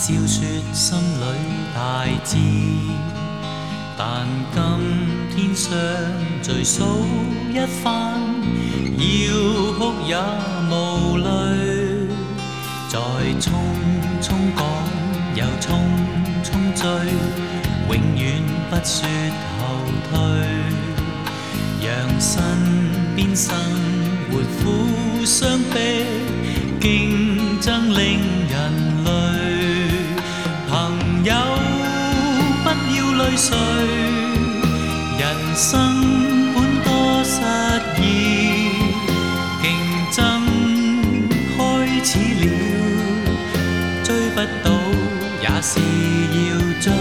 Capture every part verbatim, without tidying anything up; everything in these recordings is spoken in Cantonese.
笑說心裏大志，但今天相聚數一番，要哭也無慮，再匆匆講又匆匆追，永遠不說後退，讓身邊生活互相逼，競爭令人累。朋友不要淚垂，人生本多失意，競爭開始了，追不到也是要追。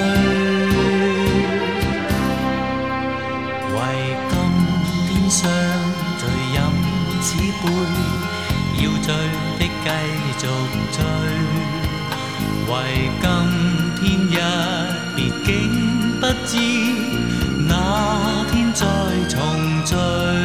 為今天相聚飲此杯，要醉的繼續追。為今天一別竟不知，那天再重聚。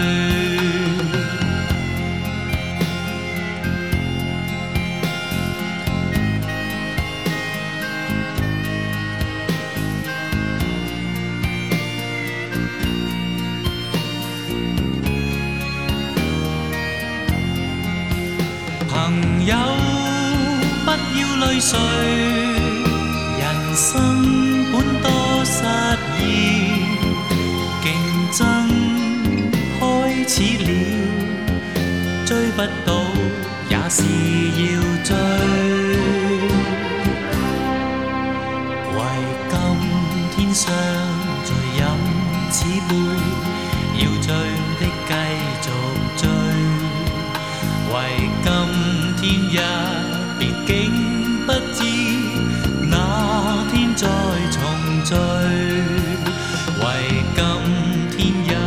朋友不要淚垂，人生本多失意，競爭開始了，追不到也是要追。為今天相聚飲此杯，要醉的繼續追。為今天一別竟不知，那天再重聚。為今天一